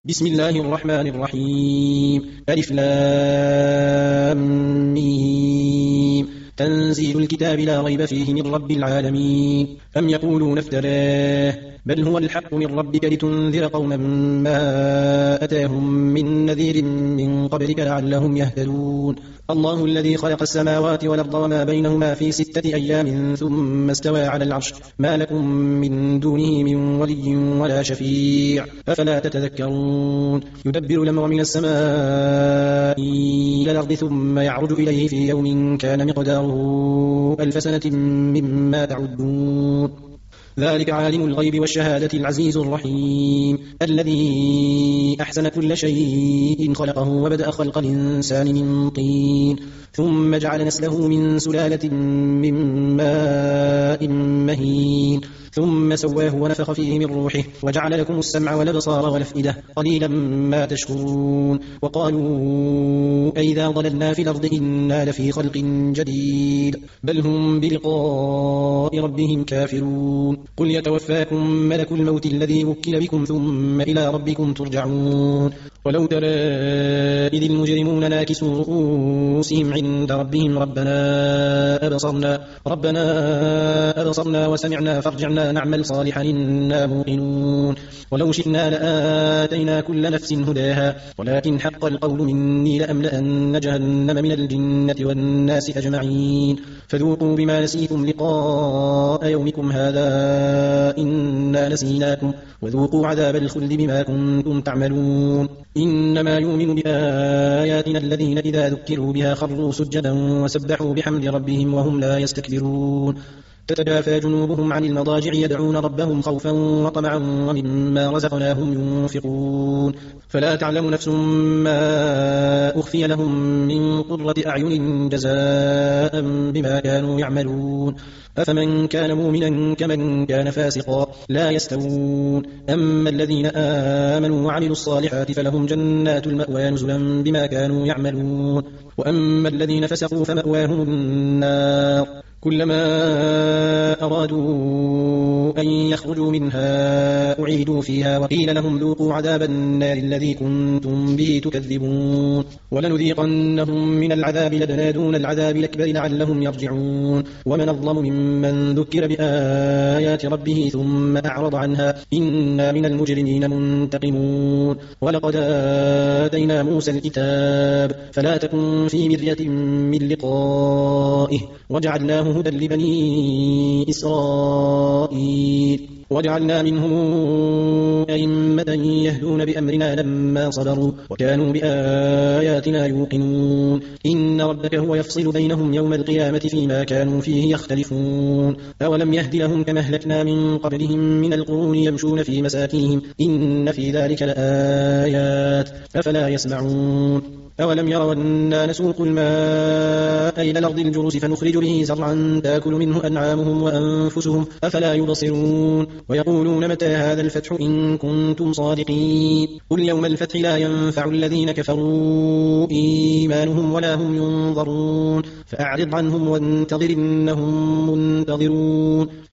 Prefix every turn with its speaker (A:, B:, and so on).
A: بسم الله الرحمن الرحيم. ألف لام ميم. تنزيل الكتاب لا ريب فيه من رب العالمين. أم يقولون افتراه بل هو الحق من ربك لتنذر قوما ما أتاهم من نذير من قبلك لعلهم يهتدون. الله الذي خلق السماوات والأرض وما بينهما في 6 أيام ثم استوى على العرش ما لكم من دونه من ولي ولا شفيع أفلا تتذكرون. يدبر الأمر من السماء إلى الأرض ثم يعرج إليه في يوم كان مقداره 1000 سنة مما تعدون. ذلك عالم الغيب والشهادة العزيز الرحيم الذي أحسن كل شيء خلقه وبدأ خلق الإنسان من طين ثم جعل نسله من سلالة من ماء مهين ثم سواه ونفخ فيه من روحه وجعل لكم السمع والأبصار والأفئدة قليلا ما تشكرون. وقالوا أئذا ضللنا في الأرض إنا لفي خلق جديد بل هم بلقاء ربهم كافرون. قل يتوفاكم ملك الموت الذي وكل بكم ثم إلى ربكم ترجعون. ولو ترى إذ المجرمون ناكسوا رؤوسهم عند ربهم ربنا أبصرنا وسمعنا فارجعنا نعمل صالحا إنا موقنون. ولو شئنا لآتينا كل نفس هداها ولكن حق القول مني لأملأن جهنم من الجنة والناس أجمعين. فذوقوا بما نسيتم لقاء يومكم هذا إنا نسيناكم وذوقوا عذاب الخلد بما كنتم تعملون. إنما يؤمن بآياتنا الذين إذا ذكروا بها خروا سجدا وسبحوا بحمد ربهم وهم لا يستكبرون. تتجافى جنوبهم عن المضاجع يدعون ربهم خوفا وطمعا ومما رزقناهم ينفقون. فلا تعلم نفس ما أخفي لهم من قرة أعين جزاء بما كانوا يعملون. أفمن كان مؤمنا كمن كان فاسقا لا يستوون. أما الذين آمنوا وعملوا الصالحات فلهم جنات المأوى نزلا بما كانوا يعملون. وأما الذين فسقوا فمأواهم النار كلما أرادوا أن يخرجوا منها أعيدوا فيها وقيل لهم ذوقوا عذاب النار الذي كنتم به تكذبون. ولنذيقنهم من العذاب لدنا دون العذاب الأكبر لعلهم يرجعون. ومن أظلم ممن ذكر بآيات ربه ثم أعرض عنها إنا من المجرمين منتقمون. ولقد آتينا موسى الكتاب فلا تكن في مرية من لقائه وجعلناه هدى لبني إسرائيل وجعلنا منهم أئمة يهدون بأمرنا لما صبروا وكانوا بآياتنا يوقنون. إن ربك هو يفصل بينهم يوم القيامة فيما كانوا فيه يختلفون. أولم يهد لهم كما أهلكنا من قبلهم من القرون يمشون في مساكنهم إن في ذلك لآيات أفلا يسمعون. أولم يروا أنا نسوق الماء إلى الأرض الجرز فنخرج به زرعا تأكل منه أنعامهم وأنفسهم أفلا يبصرون. ويقولون متى هذا الفتح إن كنتم صادقين. قل يوم الفتح لا ينفع الذين كفروا إيمانهم ولا هم ينظرون. فأعرض عنهم وانتظر إنهم منتظرون.